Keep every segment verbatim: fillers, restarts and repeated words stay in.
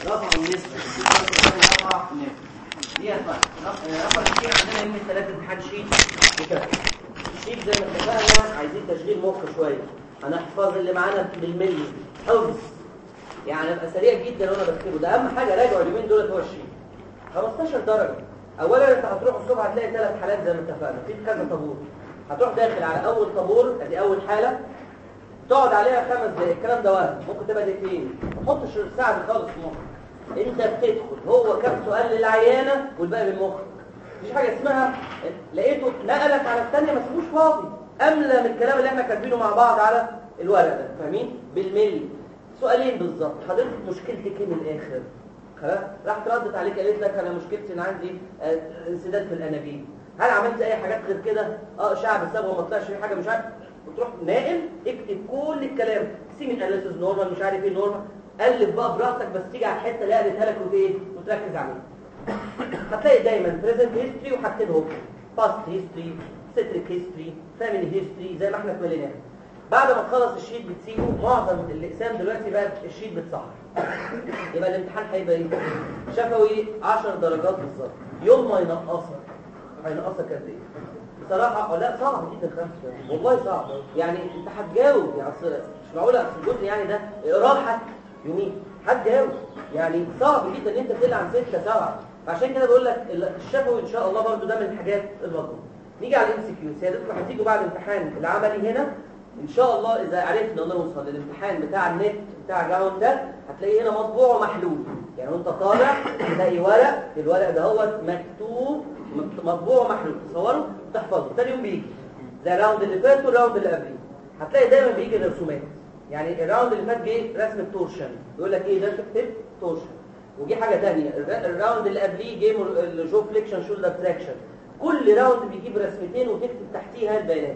رفع النسبه رفع النسبه دي رفع الشيء عندنا يوم الثلاث امتحان شيت وكده. الشيت زي ما اتفقنا عايزين تشغيل مخ شويه، هنحفظ اللي معانا بالملي حفظ، يعني ابقى سريع جدا وانا بكتبه. ده اهم حاجه، راجعوا اليومين دول هو الشيت خمستاشر درجه. اولا انت هتروح الصبح هتلاقي ثلاث حالات زي ما اتفقنا في كذا طابور، هتروح داخل على اول طابور ادي اول حاله تقعد عليها خمس دقايق. الكلام ده وهم ممكن تبقى دقيقتين، ما تحطش الساعه دي خالص في مخك. انت بتدخل هو كام سؤال للعيانه والباقي للمخك. مفيش حاجه اسمها لقيته نقلك على الثانيه ما تسيبوش فاضي، املى من الكلام اللي احنا كاتبينه مع بعض على الورق ده، فاهمين؟ بالملي سؤالين بالظبط. حضرتك مشكلتك ايه من الاخر؟ خلاص راحت ردت عليك قالت لك انا مشكلتي ان عندي انسداد في الانابيب. هل عملت اي حاجات غير كده؟ اه شعب الصبغه ما طلعش في حاجه مش عارف. وتروح ناقل اكتب كل الكلام، سيمين اناليسيس نورمال مش عارف ايه نورمال، الف بقى براحتك بس تيجي على الحته اللي قالتها لك وايه وتركز عليها. هتلاقي دايما بريزنت هيستوري وحاطينهم باست هيستوري، ستريك هيستوري، فاميلي هيستوري زي ما احنا اتمليناها. بعد ما تخلص الشيت بتسيبه. معظم الاقسام دلوقتي بقى الشيت بتصحح، يبقى الامتحان هيبقى ايه؟ شفوي عشر درجات بالظبط. يوم ما ينقصك هينقصك قد ايه؟ بصراحه لا صعب جدا خمسه، والله صعب. يعني انت هتجاوب، يعني اصل مش معقول اصل الجزء يعني ده راحه يومين هتجاوب، يعني صعب جدا ان انت تطلع عن ستة سبعة. فعشان كده بقول لك الشفوي ان شاء الله برضو ده من الحاجات المطلوبه. نيجي على الام سي كيو. سيادتكم هتيجوا بعد الامتحان العملي هنا ان شاء الله اذا عرفنا نوصل للامتحان بتاع النت بتاع جاون ده هتلاقيه هنا مطبوع ومحلول. يعني وانت طالع تلاقي ورق، الورق ده هو مكتوب مطبوع ومحلول، تصوره وتحفظه. ثاني يوم بيجي زي الراوند اللي فات والراوند اللي قبليه، هتلاقي دايما بيجي الرسومات. يعني الراوند اللي فات جه رسم التورشن، يقول لك ايه ده تكتب تورشن. وجي حاجه ثانيه الراوند اللي قبليه جه الجو فليكشن شولدر تراكشن. كل راوند بيجيب رسمتين وتكتب تحتيها البيانات.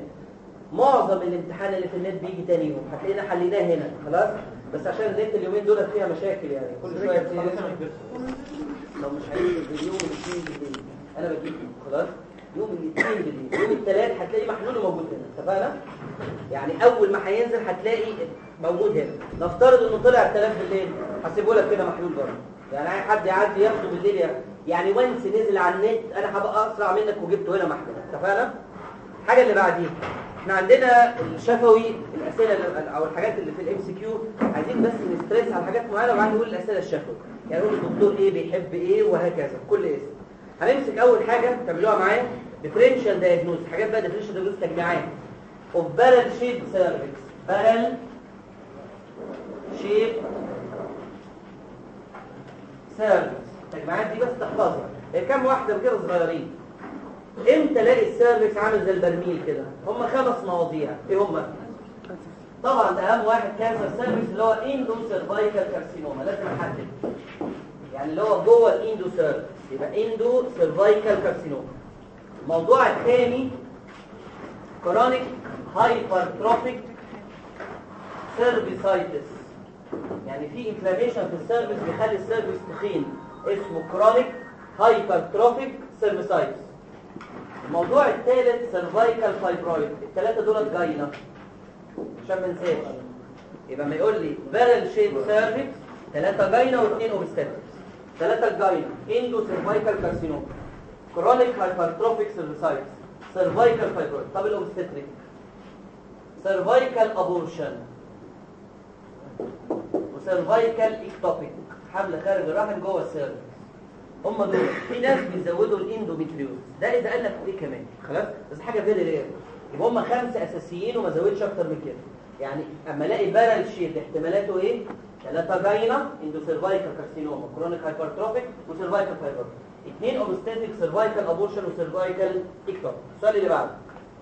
معظم الامتحان اللي في النت بيجي تاني يوم، هتلاقينا حليناه هنا خلاص. بس عشان النت اليومين دول فيها مشاكل، يعني كل شويه لو مش هيجي اليوم الاثنين بالليل انا بجيب خلاص يوم الاثنين بالليل. يوم الثلاث هتلاقي محلول موجود هنا، اتفقنا؟ يعني اول ما هينزل هتلاقي موجود هنا. نفترض انه طلع الثلاث بالليل هسيبه لك كده محلول برضه. يعني اي حد يعدي ياخده بالليل يعني, يعني وانس نزل على النت انا هبقى اسرع منك وجبته هنا محلول، اتفقنا؟ الحاجه اللي بعديها احنا عندنا الشفوي الاسئله او الحاجات اللي في الام سي كيو عايزين بس نستريس على حاجات معينه وبعدين نقول الاسئله الشفوي. يعني نقول الدكتور ايه بيحب ايه وهكذا كل اسم. هنمسك اول حاجه تعملوها معايا ديفرنشال دايجنوز. حاجات بقى ديفرنشال دايجنوز تجميعات اوف بارل شيب سيرفكس. بارل شيب سيرفكس التجميعات دي بس تحفظها. هي كام واحده كده صغيرين. امتى الاقي السيرفكس عامل زي البرميل كده؟ هم خمس مواضيع. ايه هم؟ طبعا ده اهم واحد كانسر سيرفكس اللي هو اندو سيرفايكال كارسينوما. لازم احدد يعني اللي هو جوه الاندو سيرفكس، يبقى اندو سيرفايكال كارسينوما. الموضوع الثاني كرونيك هايبرتروفيك سيرفيسايتس، يعني في انفلاميشن في السيرفكس بيخلي السيرفكس تخين، اسمه كرونيك هايبرتروفيك سيرفيسايتس. الموضوع الثالث سيرفايكال فايبرويد. الثلاثه دول جاينا عشان ما ننساش. يبقى ما يقول لي بارل شيب سيرفكس ثلاثه جاينا واثنين اوبستاتريكس. ثلاثه جاينا اندو سيرفايكال كارسينوما، كرونيك هايبرتروفيك سيرفيسايتس، سيرفايكال فايبرويد. طب الاوبستاتريك سيرفايكال ابورشن وسيرفايكال اكتوبيك، حمل خارج الرحم جوه السيرفكس. هم دول. في ناس بيزودوا الاندوميتريوز ده اذا قال لك ايه كمان خلاص، بس حاجه فيري رير. يبقى هم خمسه اساسيين وما زودش اكتر من كده. يعني اما الاقي بارل شيت احتمالاته ايه؟ ثلاثه جاينا اندو سيرفايكال كارسينوما، كرونيك هايبرتروفيك وسيرفايكال فايبرويد، اثنين اوبستاتيك سيرفايكال ابورشن وسيرفايكال اكتوبيك. السؤال اللي بعده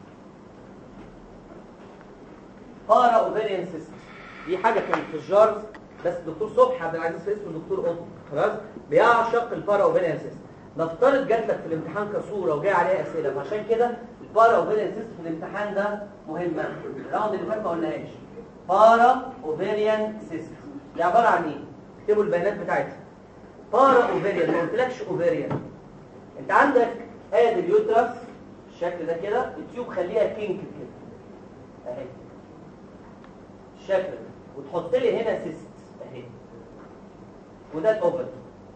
بارا اوفيريان سيستم. دي حاجه كانت في الجارز بس الدكتور صبحي عبد العزيز في اسمه الدكتور قطب خلاص بيعشق البارا اوفيريان سيستم. نفترض جات لك في الامتحان كصوره وجاي عليها اسئله، فعشان كده البارا اوفيريان سيستم في الامتحان ده مهمه. الراوند اللي فات ما قلناهاش. بارا اوفيريان سيستم دي عباره عن ايه؟ اكتبوا البيانات بتاعتها. بارا اوفيريان ما قلتلكش اوفيريان. انت عندك ادي اليوترس الشكل ده كده، التيوب خليها كينك كده اهي الشكل ده، وتحط لي هنا سيست اهي وده الاوفر.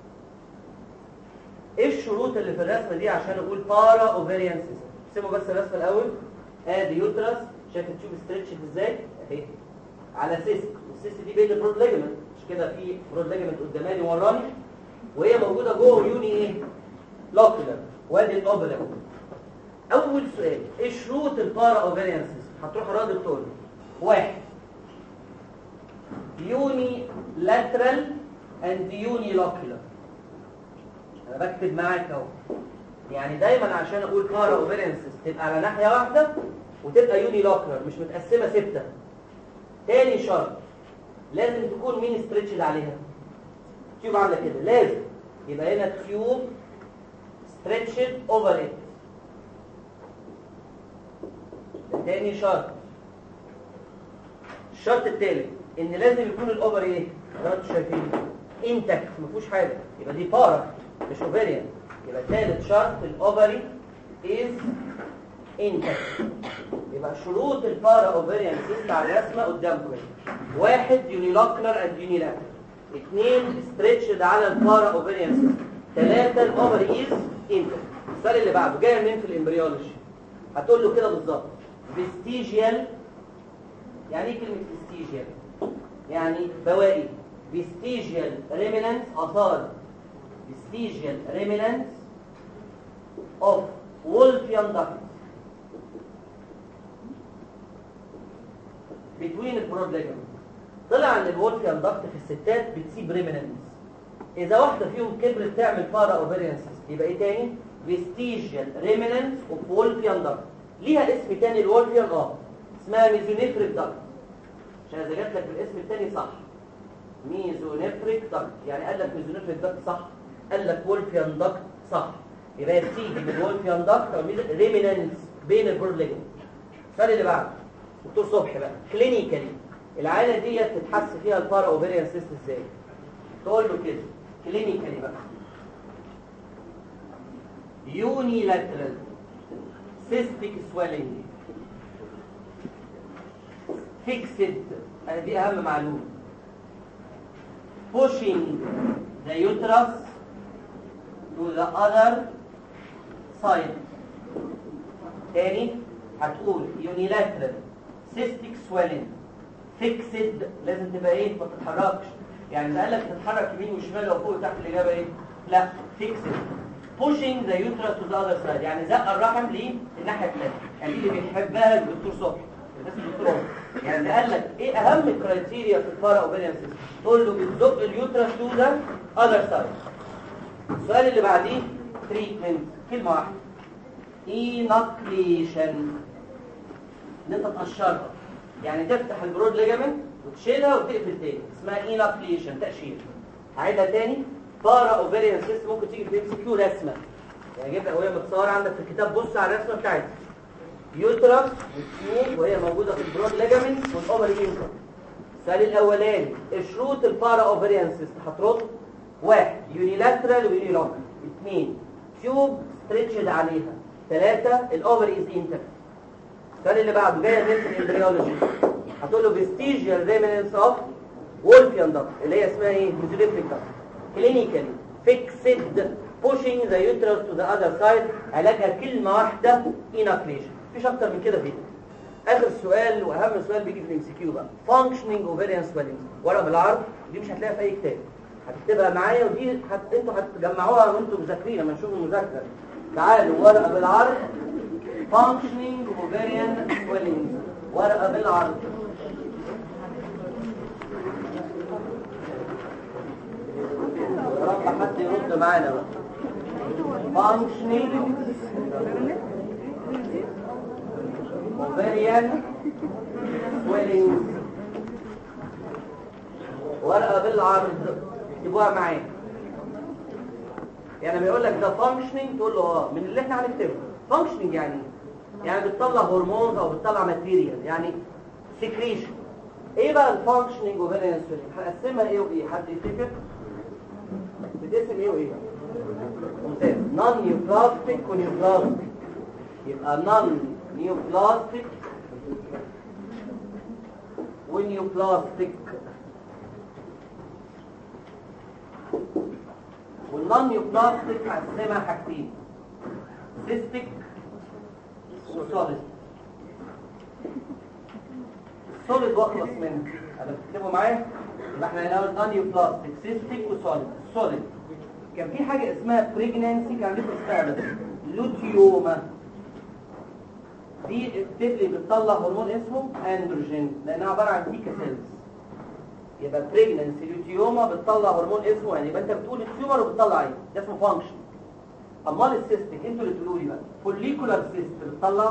ايه الشروط اللي في الرسمه دي عشان اقول بارا اوفيريان سيستم؟ سيبوا بس الرسمه الاول. ادي يوترس، شايف التيوب ستريتشد ازاي اهي على سيست، والسيست دي بين البرود ليجمنت، مش كده في برود ليجمنت قداماني وراني، وهي موجوده جوه يوني ايه لوكولر، وادي الاوبلر. اول سؤال، ايه شروط البارا اوفيريان سيستم؟ هتروح راضي تقول واحد يوني لاترال اند يوني لوكولر. انا بكتب معاك اهو، يعني دايما عشان اقول بارا اوفيريان سيستم تبقى على ناحيه واحده وتبقى يوني لوكولر مش متقسمه سته. تاني شرط، لازم تكون مين ستريتشد عليها؟ تيوب عامله كده، لازم يبقى هنا تيوب ستريتشد اوفر ات. تاني شرط. الشرط التالت ان لازم يكون الاوفر ايه؟ انتوا شايفين انتك ما فيهوش حاجه، يبقى دي بارا مش اوفريان. يبقى ثالث شرط الاوفري از انتك. يبقى شروط البارا اوفريان سيستم على الرسمه قدامكم. واحد يونيلوكلر اند يونيلاترال، اثنين ستريتشد على البارا اوفريان سيستم، ثلاثه الاوفري از انتك. السؤال اللي بعده جاي منين في الامبريولوجي؟ هتقول له كده بالظبط فيستيجيال. يعني ايه كلمه فيستيجيال؟ يعني بواقي. فيستيجيال ريمنانس، اثار فيستيجيال ريمنانس اوف وولفيان داكت بتوين البرود ليجمنت. طلع ان الوولفيان داكت في الستات بتسيب ريمنانس. اذا واحده فيهم كبرت تعمل بارا اوفيريان سيستم، يبقى ايه تاني؟ فيستيجيال ريمنانس اوف وولفيان داكت. ليها اسم تاني الوولفيان، اه اسمها ميزونيفريك داكت، عشان اذا جات لك الاسم التاني صح ميزونيفريك داكت. يعني قال لك ميزونيفريك داكت صح، قال لك وولفيان داكت صح، يبقى بتيجي من الوولفيان داكت او ريمنانس بين البرود ليجمنت. السؤال اللي بعده دكتور صبحي بقى، كلينيكالي العينه دي تتحس فيها البارا اوفيريان سيست ازاي؟ تقول له كده كلينيكالي بقى يوني لاترال سيستيك سويلنج فيكسد، دي اهم معلومه، pushing the uterus to the other side. تاني هتقول unilateral cystic swelling fixed، لازم تبقى ايه؟ ما تتحركش. يعني ده قال لك تتحرك يمين وشمال وفوق وتحت، الاجابه ايه؟ لا fixed. pushing the uterus to the other side يعني زق الرحم للناحيه الثانيه. يعني دي اللي بيحبها الدكتور صبحي، الناس الدكتور عمر. يعني ده قال لك ايه اهم الكرايتيريا في البارا اوفيريان سيستم؟ تقول له بتزق اليوترس تو ذا اذر سايد. السؤال اللي بعديه تريتمنت، كلمه واحده ايناكليشن. ان انت تقشرها، يعني تفتح البرود ليجامنت وتشيلها وتقفل تاني، اسمها ايناكليشن، تقشير. هعيدها تاني، بارا اوفيريان سيستم ممكن تيجي في ام سي كيو رسمه، يعني جيب وهي متصوره عندك في الكتاب، بص على الرسمه بتاعتها، يوترس والتيوب وهي موجوده في البرود ليجامنت والاوفري انتر. السؤال الاولاني شروط البارا اوفريان سيستم، هترد واحد يونيلاترال ويونيلوكال، اثنين تيوب ستريتشد عليها، ثلاثه الاوفري از انتر. السؤال اللي بعده جايه من الامبريولوجي، هتقول له فيستيجيال ريمنانس اوف وولفيان داكت اللي هي اسمها ايه؟ ميزوليفريك داكت. كلينيكالي فيكسد pushing the uterus to the other side، علاجها كلمه واحده ايناكليشن، مفيش اكتر من كده فيه. اخر سؤال واهم سؤال بيجي في الام سي كيو بقى، functioning ovarian swelling، ورقه بالعرض دي مش هتلاقيها في اي كتاب، هتكتبها معايا، ودي هت... انتوا هتجمعوها وانتوا مذاكرين لما نشوف المذاكره. تعالوا ورقه بالعرض functioning ovarian swelling، ورقه بالعرض. يا رب حد يرد معانا بقى. functioning ovarian swelling، ورقه بالعرض اكتبوها معايا. يعني بيقول لك ده functioning، تقول له اه من اللي احنا هنكتبه. functioning يعني يعني بتطلع هرمون او بتطلع ماتيريال، يعني سكريشن. ايه بقى الفانكشنينج اوفيريان سويلنج؟ هنقسمها ايه وايه؟ حد يفتكر؟ بتقسم ايه وايه؟ ممتاز. نون نيوبلاستيك ونيوبلاستيك. يبقى نون نيوبلاستيك ونيوبلاستيك. والنون نيوبلاستيك هقسمها حاجتين، سيستيك وسوليد. السوليد واخلص منه، انا بتكتبوا معايا؟ يبقى احنا هنقول نون نيوبلاستيك سيستيك وسوليد. السوليد كان في حاجه اسمها بريجنانسي، كان لسه اسمها بس لوتيوما، دي الطفل بتطلع هرمون اسمه اندروجين لانها عباره عن تيكا سيلز. يبقى بريجنانسي لوتيوما بتطلع هرمون اسمه، يعني يبقى انت بتقول التيومر وبتطلع ايه؟ ده اسمه فانكشن. امال السيستيك انتوا اللي تقولوا لي بقى، فوليكولار سيست بتطلع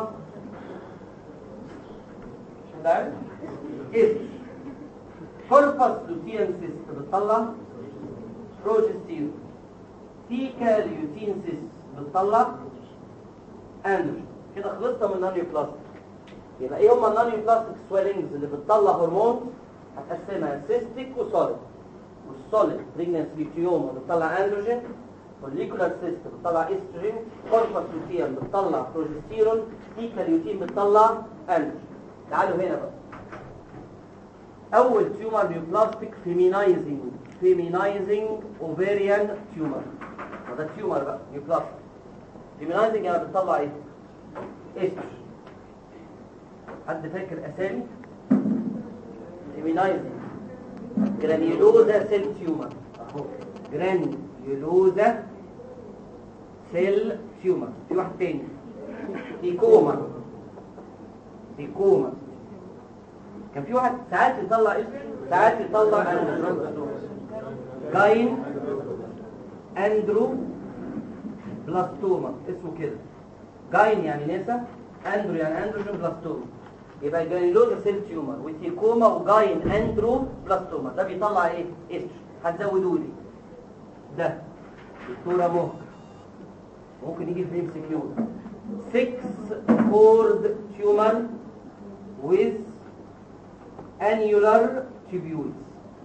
مش عارف ايه، كوربس لوتيان سيست بتطلع بروجستيرون، تيكا ليوتين سيست بتطلع اندروجين. كده خلصنا من النانيو بلاستيك. يبقى ايه هما النانيو بلاستيك سويلنجز اللي بتطلع هرمون؟ هتقسمها سيستيك وسوليد. والسوليد بريجنانسي لوتيوما بتطلع اندروجين، فوليكولار سيست بتطلع استروجين، كوربس لوتيان بتطلع بروجستيرون، تيكا ليوتين بتطلع اندروجين. تعالوا هنا بقى. اول تيومر نيوبلاستيك فيمينايزنج فيمينايزنج اوفيريان تيومر. وده تيومر بقى نيوبلاستيك. فيمينايزنج يعني بتطلع ايه؟ استروجين. حد فاكر اسامي؟ فيمينايزنج جرانيولوزا سيل تيومر اهو، جرانيولوزا سيل تيومر. في واحد تاني تيكوما، تيكوما كان في واحد ساعات يطلع استروجين ساعات يطلع اندروجين. جاين اندرو بلاستوما اسمه كده، جاين يعني نسا، اندرو يعني اندروجين، بلاستوما. يبقى جرانيولوزا سيل تيومر وتيكوما وجاين اندرو بلاستوما ده بيطلع ايه؟ استروجين. هتزودوا لي ده دكتوره مهر ممكن يجي في ام سي كيو ستة كورد تيومر with annular tubules.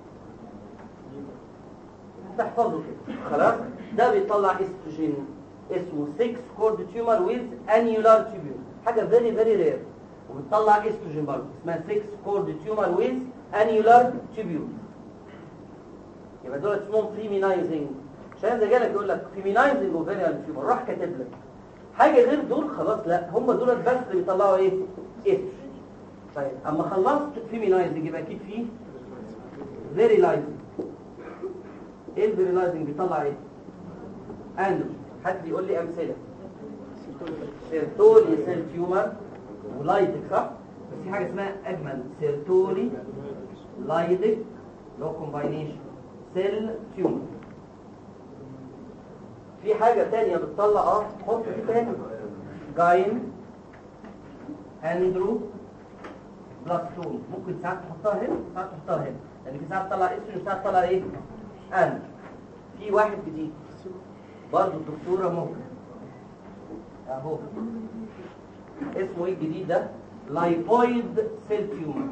تحفظوا كده خلاص. ده بيطلع استروجين اسمه ستة كورد تيومر with annular tubule، حاجه فيري فيري رير، وبتطلع استروجين برضه اسمها ستة كورد تيومر with annular tubule. يبقى دول اسمهم فيمينايزنج. عشان ده جالك يقول لك فيمينايزنج اوفيريان تيومر، راح كاتب لك حاجه غير دول خلاص، لا هم دول بس اللي بيطلعوا ايه؟ استروجين. طيب اما خلصت فيمينايزنج يبقى اكيد فيه فيريلايزنج. ايه الفيريلايزنج بيطلع ايه؟ اندروجين. حد يقول لي امثله؟ سيرتولي سيل تيومر ولايدك صح؟ بس في حاجه اسمها اجمل، سيرتولي لايدك اللي هو كومباينيشن سيل تيومر. في حاجه ثانيه بتطلع اه حط دي تاني، جاين اندرو بلاستوم. ممكن ساعات تحطها هنا ساعات تحطها هنا، لان في ساعات تطلع استروجين وساعات تطلع ايه؟ اندروجين. في واحد جديد برضه الدكتوره ممكن اهو، اسمه ايه الجديد ده؟ لايبويد سيل تيومر.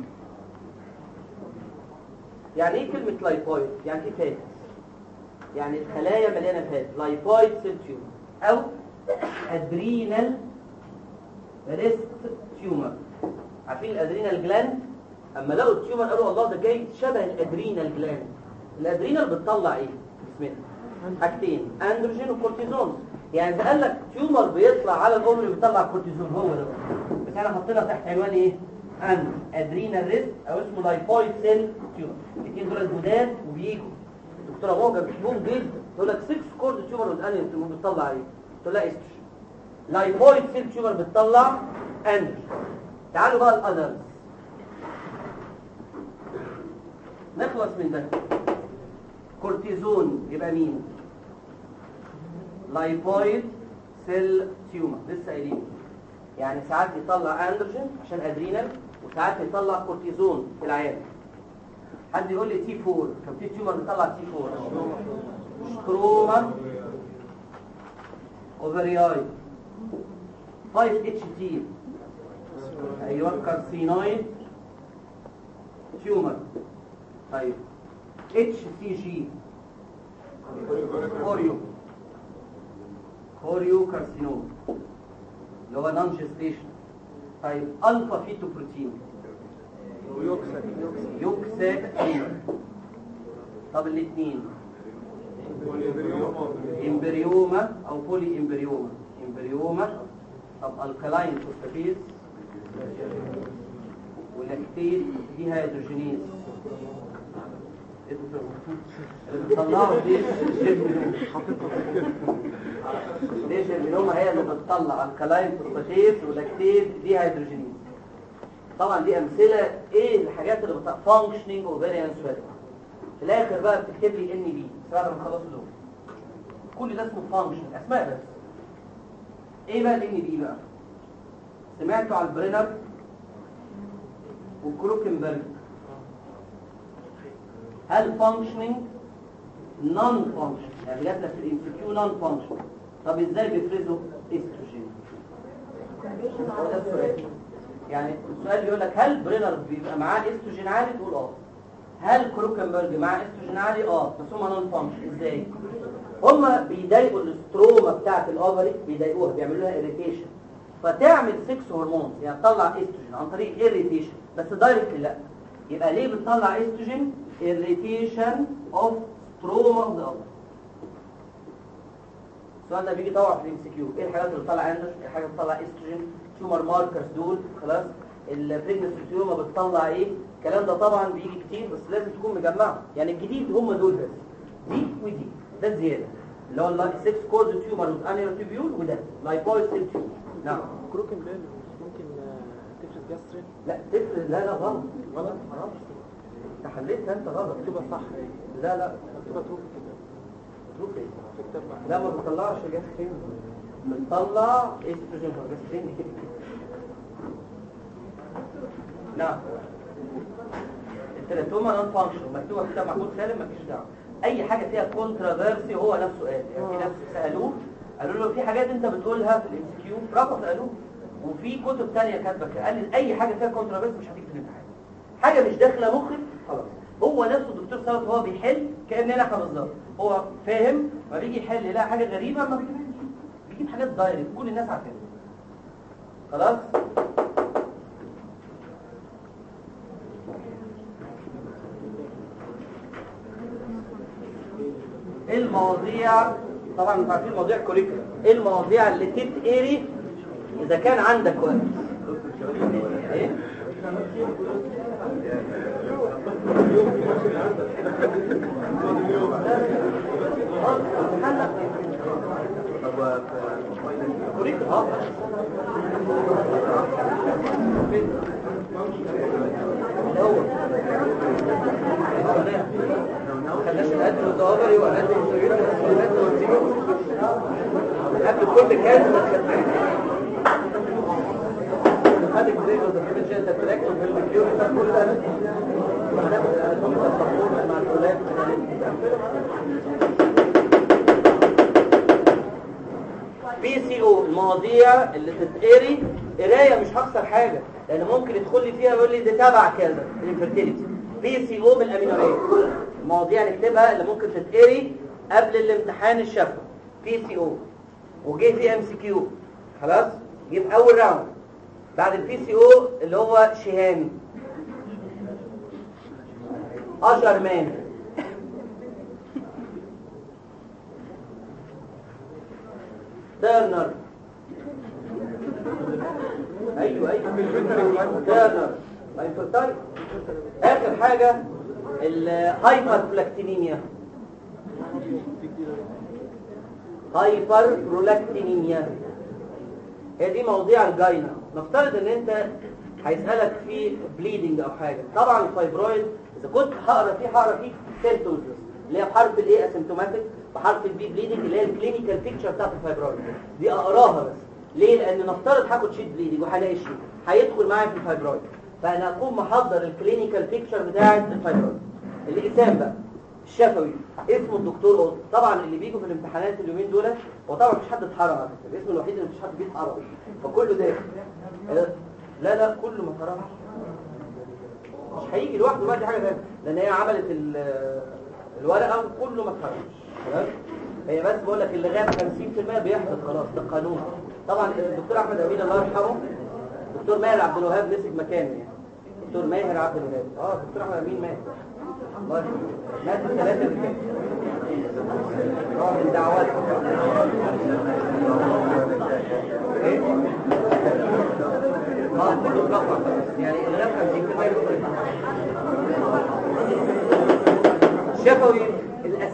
يعني ايه كلمه لايبويد؟ يعني ايه فات؟ يعني الخلايا مليانه فات، لايبويد سيل تيومر. او ادرينال ريست تيومر. عارفين الادرينال جلاند؟ اما لقوا التيومر قالوا الله ده جاي شبه الادرينال جلاند. الادرينال بتطلع ايه في جسمنا؟ حاجتين، اندروجين وكورتيزون. يعني اذا قال لك تيومر بيطلع على الام اللي بيطلع كورتيزون هو ده، بس احنا حطينا تحت عنوان ايه؟ اندروجين ادرينال ريست او اسمه لايبويد سيل تيومر. الاثنين دول جداد وبييجوا. الدكتوره موجه بتحبهم جدا، تقول لك ستة كورد تيومر والانيوم بتطلع ايه؟ تقول لها استروجين. لايبويد سيل تيومر بتطلع اندروجين. تعالوا بقى الأذرز نخلص من ده. كورتيزون يبقى مين؟ لايبويد سيل تيومر لسه قايلين. يعني ساعات يطلع اندروجين عشان ادرينال، وساعات يطلع كورتيزون في العيان. حد يقول لي تي أربعة، كان في تيومر بيطلع تي أربعة؟ ستروما اوفرياي خمسة اتش تي ايوه كارسينويد تيومر. طيب اتش سي جي كوريو كوريو كارسينوم اللي هو نون جيستيشن. طيب الفا فيتو بروتين يوكسا يوكسا تيومر. طب الاثنين امبريوما او بولي امبريوما. امبريوما طب الكلاين فوسفاتيز ولاكتيز دي هيدروجينيز اللي بتطلعوا دي ليش المنومه هي اللي بتطلع الكلاين فوسفاتيز ولاكتيز دي هيدروجينيز. طبعا دي امثله ايه الحاجات اللي بتطلع فانكشنينج اوفيريان سويلنج. في الاخر بقى بتكتب لي ان بي بعد ما نخلص دول كل ده اسمه فانكشن اسماء بس. ايه بقى الان بي بقى؟ سمعتوا على البرينر والكروكنبرج. هل فانكشنينج نون فانكشن يعني جات لك في الام سي كيو نون فانكشن. طب ازاي بيفرزوا استروجين؟ هو ده السؤال. يعني السؤال بيقول لك هل برينر بيبقى معاه استروجين عالي؟ تقول اه. هل كروكنبرج معاه استروجين عالي؟ اه بس هم نون فانكشن. ازاي؟ هم بيضايقوا الاستروما بتاعت الاوفري، بيضايقوها بيعملوا لها اريتيشن فتعمل سكس هرمون يعني تطلع استروجين عن طريق اريتيشن بس دايركت لا. يبقى ليه بتطلع استروجين؟ اريتيشن اوف ستروما اوف ذا اوفري. السؤال ده بيجي طبعا في الام سي كيو. ايه الحاجات اللي بتطلع اندروجين؟ ايه الحاجات اللي بتطلع استروجين؟ تيومر ماركرز دول خلاص. البريجنسي تيومر بتطلع ايه؟ الكلام ده طبعا بيجي كتير بس لازم تكون مجمعه. يعني الجديد هم دول بس دي ودي ده الزياده اللي هو ال ستة كورز تيومر وانيرو تيبيول وده لايبويد سيل تيومر. نعم كروكن بيل ممكن تفرز جاسترين. لا تفرز لا لا غلط غلط غلط انت حليتها انت غلط. تبقى صح. لا لا تبقى تروح كده تروح ايه؟ لا ما بتطلعش جاسترين بتطلع استروجين جاسترين. نعم التلاتوما نون فانكشن مكتوبه كده محمود سالم مفيش دعوه. اي حاجه فيها كونترافيرسي هو نفسه قال. يعني في ناس سالوه قالوا له في حاجات انت بتقولها في الام سي كيو رفض قالوه. وفي كتب ثانيه كاتبه كده قال لي اي حاجه فيها كونترافيرسي مش هتيجي في الامتحان. حاجه مش داخله مخك خلاص. هو نفسه الدكتور ثابت وهو بيحل كاننا احنا بالظبط. هو فاهم ما بيجي يحل يلاقي حاجه غريبه ما بيجيبهاش. بيجيب حاجات دايركت كل الناس عارفينها. خلاص ايه المواضيع؟ طبعا انتوا عارفين مواضيع كوريكولا. ايه المواضيع اللي تتقري اذا كان عندك وقت؟ ايه كوريكولا اه خلاش القدر والدوابري والقدر والسيوت والقدر والسيوت قبل كل كلمة ما تخدمش خدك زي ما دخلت جاءت التراكتور في الفيديو كل ده وهناخد الألبوم التفاقون مع الولاد. بي سي او المواضيع اللي تتقري قرايه مش هخسر حاجه لان ممكن يدخل لي فيها يقول لي ده تبع كذا الانفيرتيليتي. بي سي او من الامينوريه المواضيع نكتبها اللي ممكن تتقري قبل الامتحان الشفوي. بي سي او وجي في ام سي كيو خلاص جه في اول راوند. بعد البي سي او اللي هو شهامي اشهر مان تيرنر ايوه ايوه تيرنر لاينفورتايد. اخر حاجه الهايبر بلاكتينيميا. هايبر برولاكتينيميا هي دي مواضيع الجاينه. نفترض ان انت هيسالك في بليدنج او حاجه. طبعا الفايبرويد اذا كنت هقرا فيه هقرا فيه سيمبتومز اللي هي بحرف الايه اسيمتوماتيك بحرف البي بليدنج اللي هي الكلينيكال بيكتشر بتاعت الفايبرويد دي اقراها بس. ليه؟ لان نفترض هاخد شيت بليدنج وهلاقي شيت هيدخل معايا في الفايبرويد فانا اكون محضر الكلينيكال بيكتشر بتاعت الفايبرويد. الاسام بقى الشفوي اسمه الدكتور قط. طبعا اللي بيجوا في الامتحانات اليومين دول وطبعا مفيش حد اتحرم على فكره. الاسم الوحيد اللي مفيش حد بيتحرم فكله داخل. لا لا كله ما اتحرمش مش هيجي لوحده بقى. دي حاجه ثانيه لان هي عملت الورقه وكله ما اتحرمش تمام. هي بس بقول لك اللي غاب خمسين في المية بيحفظ خلاص ده قانون. طبعا الدكتور احمد امين الله يرحمه دكتور ماهر عبد الوهاب مسك مكانه يعني. دكتور ماهر عبد الوهاب اه دكتور احمد امين مات الله يرحمه مات الثلاثه اللي فاتوا اه من دعوات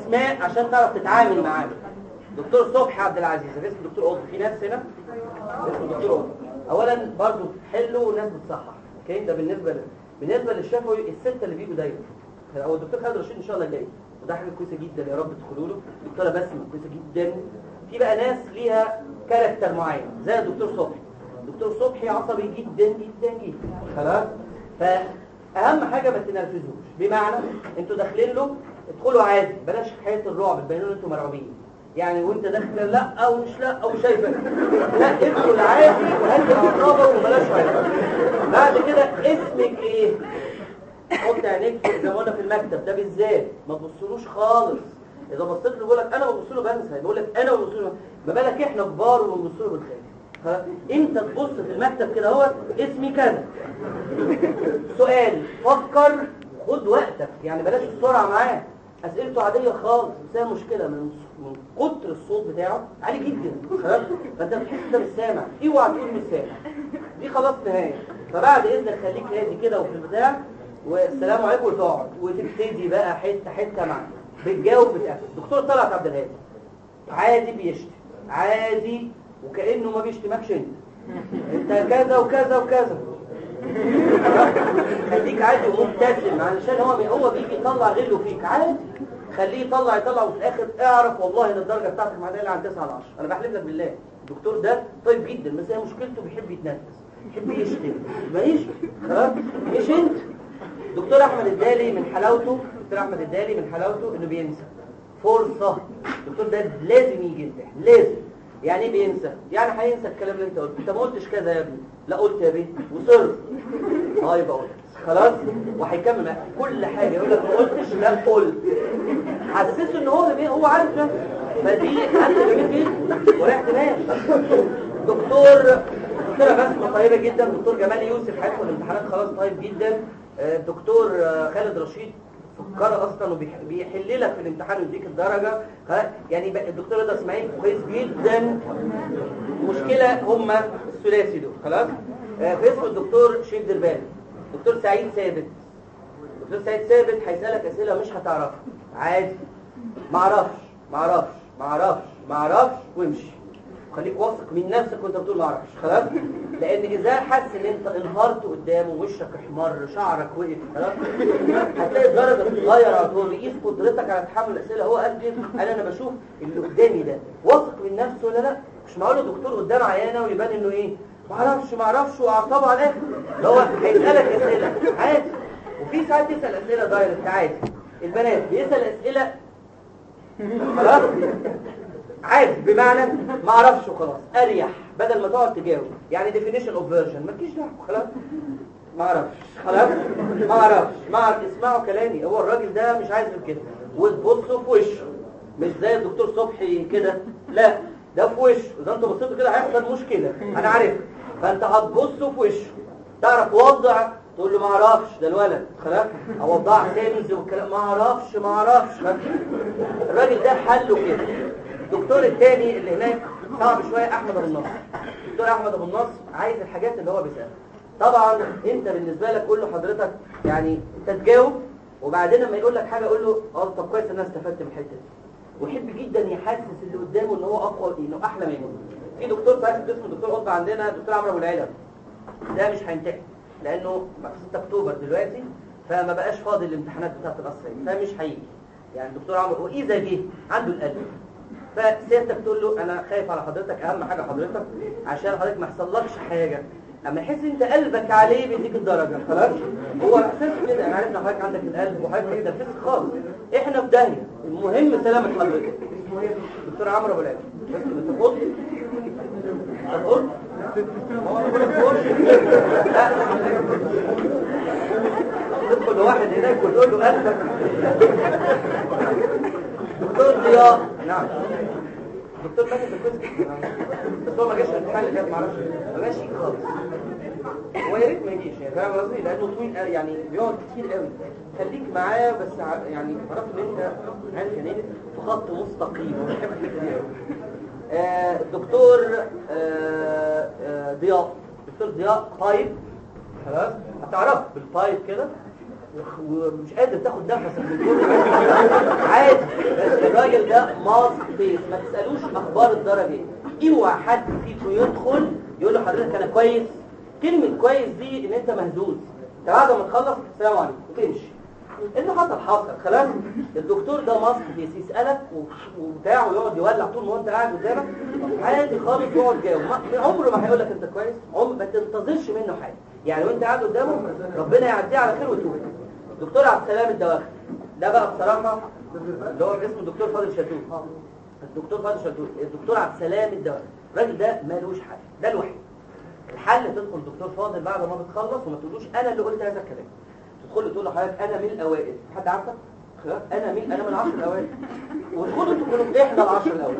اسماء عشان تعرف تتعامل معاه. دكتور صبحي عبد العزيز، اسم دكتور قطب. في ناس هنا اسم دكتور قطب. اولا برضو حلو وناس بتصحح. اوكي، ده بالنسبه ل... بالنسبه للشفوي السته اللي بيجوا دايما. هو الدكتور خالد رشيد ان شاء الله جاي، وده حاجه كويسه جدا، يا رب تدخلوا له. الدكتوره بسمه كويسه جدا. في بقى ناس ليها كاركتر معين زي الدكتور صبحي. الدكتور صبحي عصبي جدا جدا جدا، خلاص. فاهم حاجه ما تنرفزوش، بمعنى انتوا داخلين له ادخلوا عادي، بلاش حكايه الرعب تبينوا انتوا مرعوبين. يعني وانت داخل لا او مش لا او شايفه، لا ادخل عادي وهدي اعصابك وبلاش حاجه. بعد كده اسمك ايه؟ حط عينيك زي ما قلنا في المكتب ده بالذات، ما تبصلوش خالص. اذا بصيت له بيقول لك انا ببص له بنسى، بيقول لك انا ببص له، ما بالك احنا كبار وبنبص له بنخاف. انت تبص في المكتب كده اهو اسمي كذا. سؤال، فكر، خد وقتك، يعني بلاش السرعه معاه. اسئلته عاديه خالص، بس هي مشكله من من كتر الصوت بتاعه عالي جدا، خلاص. فانت بتحس انت مش سامع، اوعى تقول مش سامع، دي خلاص نهايه. فبعد اذنك خليك هادي كده وفي البتاع، والسلام عليكم، وتقعد وتبتدي بقى حته حته معاه بتجاوب بتاع. دكتور طلعت عبد الهادي عادي بيشتم عادي وكانه ما بيشتمكش انت انت كذا وكذا وكذا. خليك عادي ومبتسم، علشان هو هو بيجي يطلع غله فيك عادي، خليه يطلع يطلع وفي الاخر اعرف والله ان الدرجه بتاعتك معديه عن تسعة على عشرة. انا بحلف لك بالله الدكتور ده طيب جدا، بس هي مشكلته بيحب يتنفس، بيحب يشتم، ما يشتم، خلاص. مش انت. دكتور احمد الدالي من حلاوته، دكتور احمد الدالي من حلاوته انه بينسى. فرصه. الدكتور ده لازم يجي يمتحن، لازم. يعني ايه بينسى؟ يعني هينسى الكلام اللي انت قلته. انت ما قلتش كذا يا ابني، لا قلت يا بيه وصر. اه يبقى قلت، خلاص. وهيكمل معاك كل حاجه، يقول لك ما قلتش، لا قلت. حسيت ان هو بيه هو عارف ده، فدي حد جميل جدا وريح دماغ. دكتور دكتوره بسمه طيبه جدا. دكتور جمال يوسف هيدخل الامتحانات خلاص طيب جدا. دكتور خالد رشيد فكر اصلا وبيحل لك في الامتحان ويديك الدرجه. ها يعني الدكتور رضا اسماعيل كويس جدا. المشكله هم الثلاثي دول، خلاص. في اسم الدكتور شيخ دربان. دكتور سعيد ثابت. دكتور سعيد ثابت هيسالك اسئله مش هتعرفها عادي. ما اعرفش ما اعرفش ما اعرفش ما اعرفش وامشي. خليك واثق من نفسك وانت بتقول ما اعرفش، خلاص. لان اذا حس ان انت انهارت قدامه، وشك احمر، شعرك وقف، خلاص، هتلاقي الدرجه بتتغير على طول. يقيس قدرتك على تحمل الاسئله. هو قال كده، قال انا بشوف اللي قدامي ده واثق من نفسه ولا لا. مش معقول دكتور قدام عيانه ويبان انه ايه ما اعرفش ما اعرفش واعصابه على الاخر. هو هيسالك اسئله عادي، وفي ساعات يسال اسئله دايركت عادي. البنات بيسال اسئله خلاص عادي، بمعنى ما اعرفش وخلاص، اريح بدل ما تقعد تجاوب. يعني definition of version مالكيش دعوه، خلاص ما اعرفش، خلاص ما اعرفش ما اعرف. اسمعوا كلامي، هو الراجل ده مش عايز كده. وتبصوا في وشه، مش زي الدكتور صبحي كده، لا ده في وشه. اذا انتوا بصيتوا كده هيحصل مشكله، انا عارف. فانت هتبصوا في وشه، تعرف وضع، تقول له ما اعرفش ده الولد، خلاص. اوضع تاني والكلام ما اعرفش ما اعرفش. الراجل ده حله كده. الدكتور الثاني اللي هناك صعب شويه، احمد ابو النصر. الدكتور احمد ابو النصر عايز الحاجات اللي هو بيسالها. طبعا انت بالنسبه لك قول له حضرتك يعني انت تجاوب، وبعدين لما يقول لك حاجه قول له اه طب كويس ان انا استفدت من الحته دي. ويحب جدا يحسس اللي قدامه ان هو اقوى، انه احلى منه. في دكتور فاسد اسمه دكتور قطب عندنا، دكتور عمرو ابو العلا. ده مش هينتهي لانه ستة اكتوبر دلوقتي، فما بقاش فاضي الامتحانات بتاعت القصريه، فمش هيجي. يعني الدكتور عمرو واذا جه عنده القلب، فسيادتك تقول له انا خايف على حضرتك، اهم حاجه حضرتك عشان حضرتك ما يحصلكش حاجه. اما يحس انت قلبك عليه بيديك الدرجه، خلاص. هو احساس كده، انا عارف ان حضرتك عندك القلب وحضرتك ما تنفذش خالص، احنا في داهيه. المهم سلامه حضرتك. اسمه ايه؟ دكتور عمرو ابو العلا. انت قلت انت قلت هو انا بقول لك قول. تدخل لواحد هناك وتقول له قلبك. دكتور ضياء. نعم دكتور فاتح الكويس جدا، بس هو ما جاش الامتحان اللي فات، ما اعرفش ما جاش خالص. هو يا ريت ما يجيش، يعني فاهم قصدي، لانه طويل قوي، يعني بيقعد كتير قوي. خليك معاه بس يعني عرفت ان انت عارف يعني ايه في خط مستقيم، بحب الفكره دي قوي. آه دكتور آه آه ضياء. دكتور ضياء طيب، خلاص هتعرف بالطيب كده. ومش قادر تاخد نفسك من كل عادي. بس الراجل ده ماسك فيس، ما تسالوش اخبار الدرجه ايه. اوعى حد فيكم يدخل يقول له حضرتك انا كويس. كلمه كويس دي ان انت مهزوز. انت بعد ما تخلص السلام عليكم وتمشي، اللي حصل حصل خلاص. الدكتور ده ماسك فيس، يسالك وبتاع ويقعد يولع طول ما انت قاعد قدامك عادي خالص، يقعد جاوب. عمره ما هيقول لك انت كويس، عمر ما تنتظرش منه حاجه. يعني وانت قاعد قدامه ربنا يعديه على خير وتوب. دكتور عبد السلام الدواخلي ده بقى بصراحه اللي هو اسمه الدكتور فاضل شلتوت. الدكتور فاضل شلتوت، الدكتور عبد السلام الدواخلي، الراجل ده مالوش حل، ده الوحيد. الحل تدخل دكتور فاضل بعد ما بتخلص وما تقولوش انا اللي قلت هذا الكلام. تدخل تقول له حضرتك انا من الاوائل، حد عارفك؟ انا مين؟ انا من العشر الاوائل. وتدخلوا تقولوا احنا العشر الاوائل.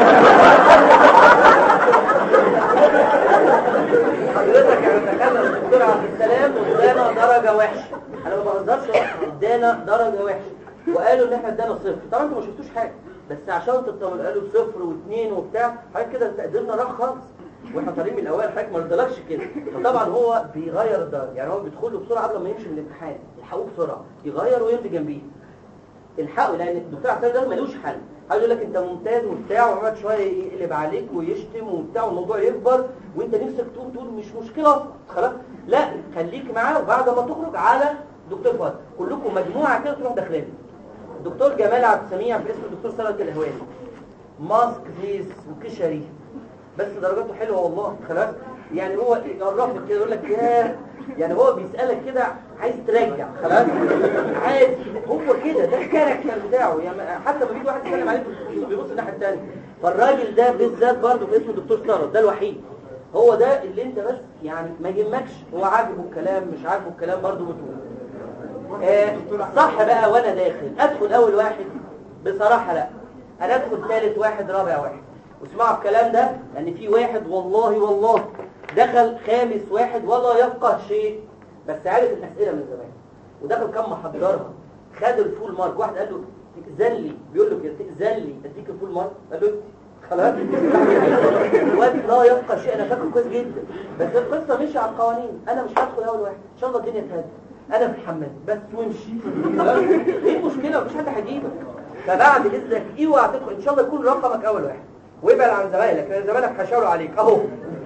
حضرتك يعني تكلم الدكتور عبد السلام وادانا درجه وحشه، انا ما بهزرش، ادانا درجه وحشه وقالوا ان احنا ادانا صفر. طبعا انتوا ما شفتوش حاجه، بس عشان تطمنوا قالوا صفر واثنين وبتاع حاجه كده، تقديرنا راح خالص واحنا طالعين من الاوائل. حضرتك ما رضلكش كده. فطبعا هو بيغير الدرجه، يعني هو بيدخل له بسرعه قبل ما يمشي من الامتحان، يلحقوه بسرعه يغير ويمضي جنبيه. الحقوا، لان الدكتور عبد السلام ده ملوش حل. عايز يقول لك انت ممتاز وبتاع، ويقعد شويه يقلب عليك ويشتم وبتاع والموضوع يكبر وانت نفسك تقوم تقول مش مشكله اصلا خلاص. لا، خليك معاه وبعد ما تخرج على دكتور فؤاد كلكم مجموعه كده تروح داخلين. الدكتور جمال عبد السميع في اسم الدكتور ثروت الهواني، ماسك فيس وكشري، بس درجاته حلوه والله خلاص. يعني هو يقرفك كده يقول لك ياه، يعني هو بيسالك كده عايز ترجع خلاص عادي. هو كده ده الكاركتر بتاعه، يعني حتى لما بيجي واحد يتكلم عليه بيبص الناحيه الثانيه. فالراجل ده بالذات برضه في اسمه الدكتور ثروت، ده الوحيد. هو ده اللي انت بس يعني ما يهمكش هو عاجبه الكلام مش عاجبه الكلام برضه بتقول آه صح بقى. وانا داخل ادخل اول واحد بصراحه؟ لا، انا ادخل ثالث واحد رابع واحد. واسمعوا الكلام ده، لان في واحد والله والله دخل خامس واحد ولا يفقه شيء، بس عارف الاسئله من زمان ودخل كم محضرها، خد الفول مارك. واحد قال له تأذن لي، بيقول له كده تأذن لي اديك الفول مارك، قال له خلاص. الواد لا يفقه شيء، انا فاكره كويس جدا، بس القصه مش على القوانين. انا مش هدخل اول واحد ان شاء الله الدنيا تهدى، انا في الحمام بس وامشي خلاص. ايه المشكله؟ مفيش حد هيجيبك. فبعد اذنك اوعى تدخل، ان شاء الله يكون رقمك اول واحد وابعد عن زمايلك، لان زمايلك هيشاوروا عليك اهو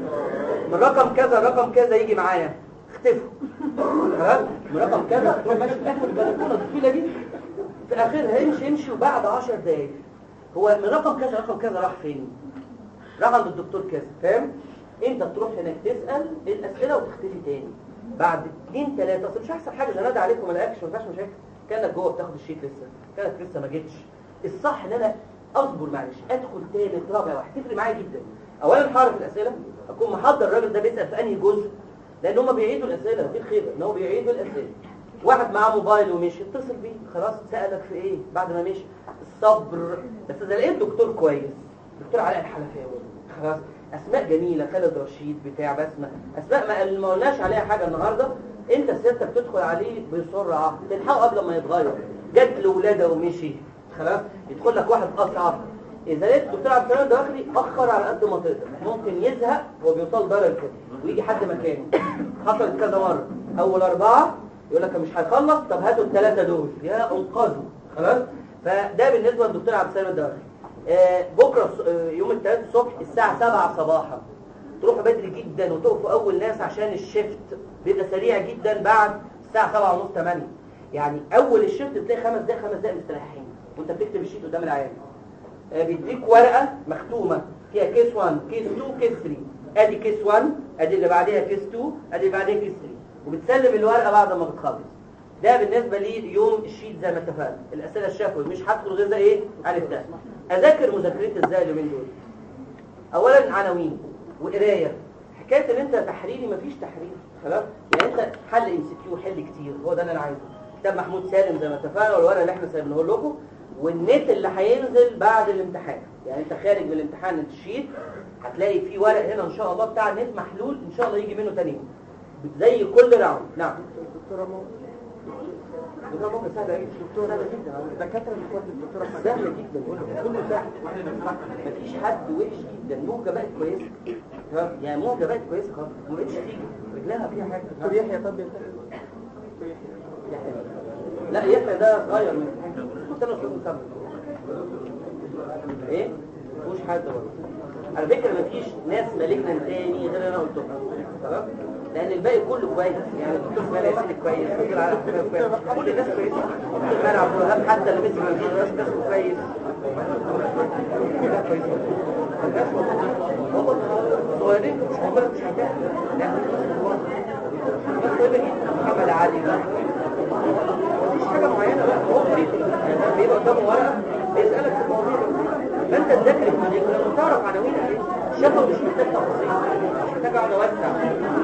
من رقم كذا رقم كذا يجي معايا، اختفوا خلاص. من رقم كذا تروح ماشي في اخر البلكونه الطويله دي، في اخرها امشي امشي، وبعد عشر دقايق هو من رقم كذا رقم كذا راح فين؟ راح عند الدكتور كذا، فاهم؟ انت تروح هناك تسال الاسئله وتختفي تاني. بعد اثنين ثلاثه، اصل مش احسن حاجه اذا نادى عليك وما لقاكش ما فيهاش مشاكل، كانك جوه بتاخد الشيت لسه، كانك لسه ما جيتش. الصح ان انا اصبر معلش، ادخل ثالث رابع واحد، تفرق معايا جدا. اولا هعرف الاسئله، اكون محضر الراجل ده بيسال في انهي جزء، لان هم بيعيدوا الاسئله. دي الخيبه ان هو بيعيدوا الاسئله. واحد معاه موبايل ومشي، اتصل بيه خلاص، سالك في ايه بعد ما مشي. الصبر. بس اذا لقيت دكتور كويس، دكتور علاء الحلفاوي خلاص، اسماء جميله، خالد رشيد بتاع بسمه، اسماء ما ما قلناش عليها حاجه النهارده، انت سيادتك تدخل عليه بسرعه تلحقه قبل ما يتغير. جت له ولاده ومشي خلاص، يدخل لك واحد اصعب. اذا لقيت الدكتور عبد السلام الدواخلي اخر على قد ما تقدر، ممكن يزهق هو بيوصل درجه كده ويجي حد مكانه. حصلت كذا مره، اول اربعه يقول لك مش هيخلص، طب هاتوا الثلاثه دول يا انقذوا خلاص. فده بالنسبه للدكتور عبد السلام الدواخلي. آه بكره آه يوم الثلاث الصبح الساعه سبعة صباحا تروحوا بدري جدا وتقفوا اول ناس، عشان الشيفت بيبقى سريع جدا بعد الساعه سبعة ونص ثمانية. يعني اول الشيفت بتلاقي خمس دقايق خمس دقايق مستريحين وانت بتكتب الشيت قدام العيان. آه بيديك ورقه مختومه فيها كيس واحد كيس اتنين كيس تلاتة، ادي كيس واحد، ادي اللي بعديها كيس اتنين، ادي اللي بعديها كيس تلاتة، وبتسلم الورقه بعد ما بتخلص. ده بالنسبه لي يوم الشيت زي ما اتفقنا. الاسئله الشفوي مش هدخل غير زي ايه عارف ده. اذاكر مذاكرتي ازاي اليومين دول؟ اولا عناوين وقرايه. حكايه ان انت تحريري مفيش تحرير خلاص، يعني انت حل ام سي كيو حل كتير، هو ده اللي انا عايزه. كتاب محمود سالم زي ما اتفقنا، والورقه اللي احنا سايبينه لكم، والنت اللي هينزل بعد الامتحان. يعني انت خارج من الامتحان الشيت هتلاقي في ورق هنا ان شاء الله بتاع النت محلول، ان شاء الله يجي منه تاني يوم زي كل راوند. نعم دكتوره مو دكتوره مو سهله ايه؟ دكتوره سهله جدا. الدكاتره اللي اخوات الدكتوره احمد سهله جدا، كله سهل، مفيش حد وحش جدا. موجه بقت كويسه يعني، موجه بقت كويسه خالص، ما بقتش تيجي رجلها فيها حاجه. دكتور يحيى طب دكتور يحيى لا يحيى ده صغير من كنت انا صوت مسمى ايه مش حد برضه على فكره مفيش ناس مالكنا تاني غير انا قلت خلاص لان الباقي كله كويس يعني الدكتور اسماعيل ياسين كويس الدكتور علاء كويس كل الناس كويسه الدكتور مال عبد الوهاب حتى اللي مسك من الناس ناس كويس كلها كويسه الناس والله صغيرين مش عمرك مش هتعرف بس طيب محمد علي ده مفيش حاجه معينه بقى هو بيبقى قدامه ورقه بيسالك في المواضيع فانت تذاكر المواضيع لما تعرف عناوين ايه الشفوي مش محتاج تفاصيل مش محتاج اقعد اوسع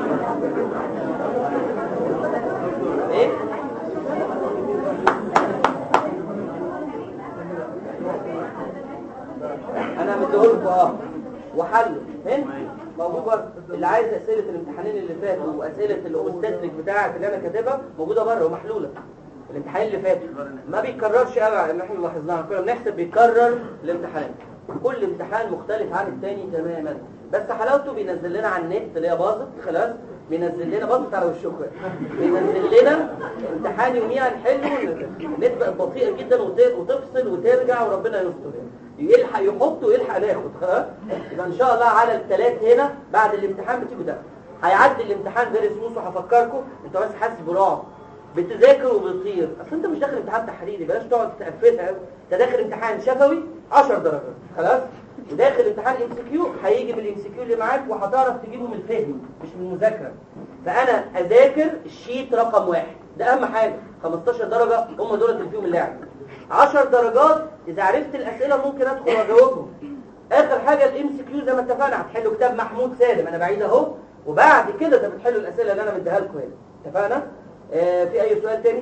ايه انا مديهولكوا اه وحله فين موجود اللي عايز اسئله الامتحانين اللي فاتوا واسئله الاوستاتريك بتاعه اللي انا كاتبها موجوده بره ومحلوله الامتحان اللي فات ما بيتكررش قوي اللي احنا لاحظناها كنا بنحسب بيكرر الامتحانات كل امتحان مختلف عن الثاني تماما بس حلاوته بينزل لنا على النت اللي هي باظت خلاص بينزل لنا باظت على وشكم بينزل لنا امتحان يوميا نحله النت بقى بطيئه جدا وتفصل وترجع وربنا يستر يلحق يحط ويلحق ناخد خلاص يبقى ان شاء الله على الثلاث هنا بعد الامتحان بتيجوا ده هيعدي الامتحان غير سموس وهفكركم انت بس حاسس برعب بتذاكر وبتطير اصل انت مش داخل امتحان تحريري بلاش تقعد تقفلها قوي انت داخل امتحان شفوي عشر درجات خلاص وداخل امتحان ام سي كيو هيجي بالام سي كيو اللي معاك وهتعرف تجيبه من الفهم مش من المذاكره فانا اذاكر الشيت رقم واحد ده اهم حاجه خمستاشر درجه هم دول اللي فيهم اللعب عشر درجات اذا عرفت الاسئله ممكن ادخل واجاوبهم اخر حاجه الام سي كيو زي ما اتفقنا هتحلوا كتاب محمود سالم انا بعيد اهو وبعد كده انت بتحلوا الاسئله اللي انا مديها لكم هنا اتفقنا آه في اي سؤال تاني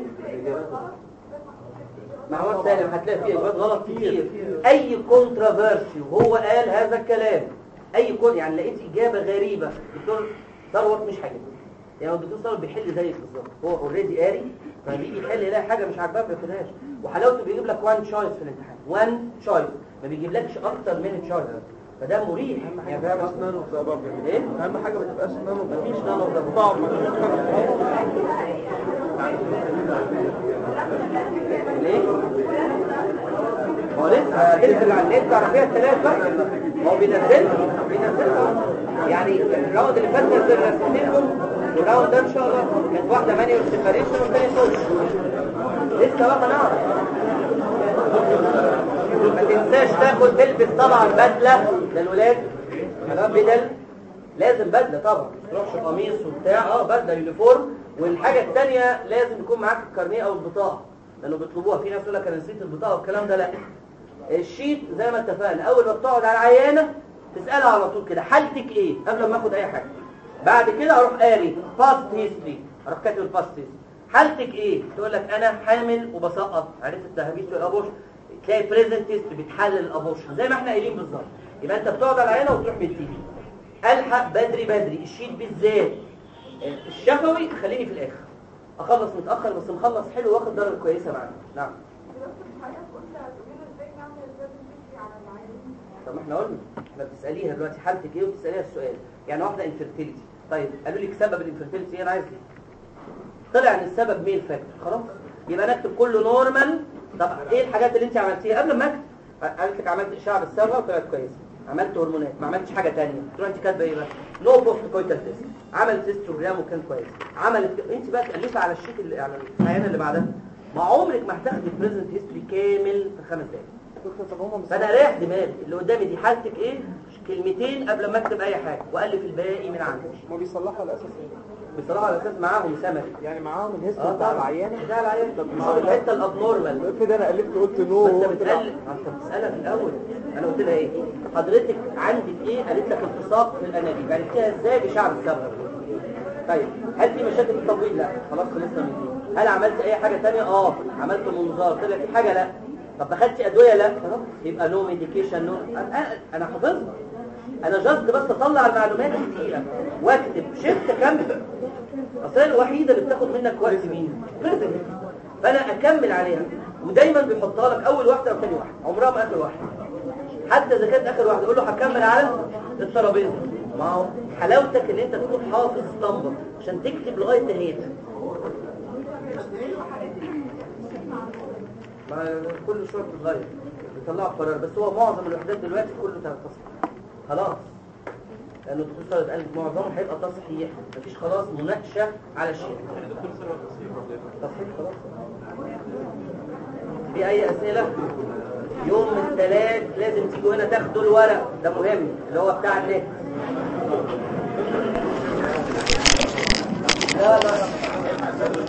محمود سالم هتلاقي فيه اجابات غلط كتير اي كونترافيرسي وهو قال هذا الكلام اي كون يعني لقيت اجابه غريبه الدكتور ثروت مش حاجه يعني الدكتور ثروت بيحل زيك بالظبط هو اوريدي قاري فبيجي يحل يلاقي حاجه مش عاجباه ما بياخدهاش وحلاوته بيجيب لك وان تشويس في الامتحان وان تشويس ما بيجيبلكش اكتر من تشويس فده مريح يعني فاهم اسنانه وصابه ايه اهم حاجه ما تبقاش اسنانه مفيش نانو ده صعب ليه هو لسه هتنزل على النت على فيها الثلاث بقى هو بينزل بينزل يعني الراوند اللي فات نزل رسمتهم والراوند ده ان شاء الله كانت واحده مانيوال سيباريشن والثانيه سوش لسه بقى نعرف ما تنساش تاخد تلبس طبعا بدله للولاد خلاص بدل لازم بدله طبعا ما تروحش قميص وبتاع اه بدله يونيفورم والحاجه الثانيه لازم يكون معاك الكارنيه او البطاقه لانه بيطلبوها في ناس يقول لك انا نسيت البطاقه والكلام ده لا الشيت زي ما اتفقنا اول ما بتقعد على العيانه تسالها على طول كده حالتك ايه قبل ما اخد اي حاجه بعد كده اروح قاري باست هيستوري اروح كاتب الباست هيستوري حالتك ايه تقول لك انا حامل وبسقط عرفت التهابيس والابوش تلاقي بريزنت هيستوري بتحلل الابوشن زي ما احنا قايلين بالظبط يبقى انت بتقعد على العيانه وتروح مديها الحق بدري بدري الشيت بالذات الشفوي خليني في الاخر اخلص متاخر بس مخلص حلو واخد درجه كويسه معانا نعم طب ما احنا قلنا احنا بتساليها دلوقتي حالتك ايه وبتساليها السؤال يعني واحده انفيرتيليتي طيب قالوا لك سبب الانفيرتيليتي ايه انا عايز ليه طلع ان السبب ميل فاكتور خلاص يبقى نكتب كله نورمال طب ايه الحاجات اللي انت عملتيها قبل ما اكتب قالت لك عملت اشعه بالصبغه وطلعت كويسه عملت هرمونات ما عملتش حاجه ثانيه تروح انت كاتبه ايه بقى نو بوست كويتال تيست عملت هيستوجرام وكان كويس عملت انت بقى تالفي على الشيت اللي على العينه اللي بعدها ما عمرك ما هتاخدي بريزنت هيستوري كامل في خمس دقايق فانا رايح دماغي اللي قدامي دي حالتك ايه كلمتين قبل ما اكتب اي حاجه والف الباقي من عندي ما بيصلحوا على اساس ايه بصراحه على اساس معاهم سمري يعني معاهم الهيستوري بتاع العيانه بتاع العيانه طب مش الحته الابنورمال افرض انا قلبت قلت نو انت بتقلب انت بتسالها في الاول انا قلت لها ايه حضرتك عندك ايه قالت لك التصاق في الانابيب عرفتيها ازاي بشعر الصبغه طيب هل في مشاكل في التبويض لا خلاص خلصنا من دي هل عملت اي حاجه ثانيه اه عملت منظار طلع في حاجه لا طب اخدتي ادويه لا خلاص يبقى نو ميديكيشن نو انا انا حافظها انا جاست بس اطلع المعلومات الدقيقه واكتب شفت كامل اصل الوحيده اللي بتاخد منك وقت مين فانا اكمل عليها ودايما بيحطها لك اول واحده او ثاني واحده عمرها ما اخر واحده حتى اذا كانت اخر واحده يقول له هكمل على الترابيزه ما هو حلاوتك ان انت تكون حافظ اسطمبه عشان تكتب لغايه نهايتها ما كل شويه بتتغير بيطلعوا قرار، بس هو معظم الوحدات دلوقتي كله تصحيح خلاص، لانه الدكتور صالح قال معظمهم هيبقى تصحيح، مفيش خلاص مناقشه على شيء. تصحيح خلاص. في اي اسئله؟ يوم الثلاث لازم تيجوا هنا تاخدوا الورق ده مهم اللي هو بتاع النت. لا لا لا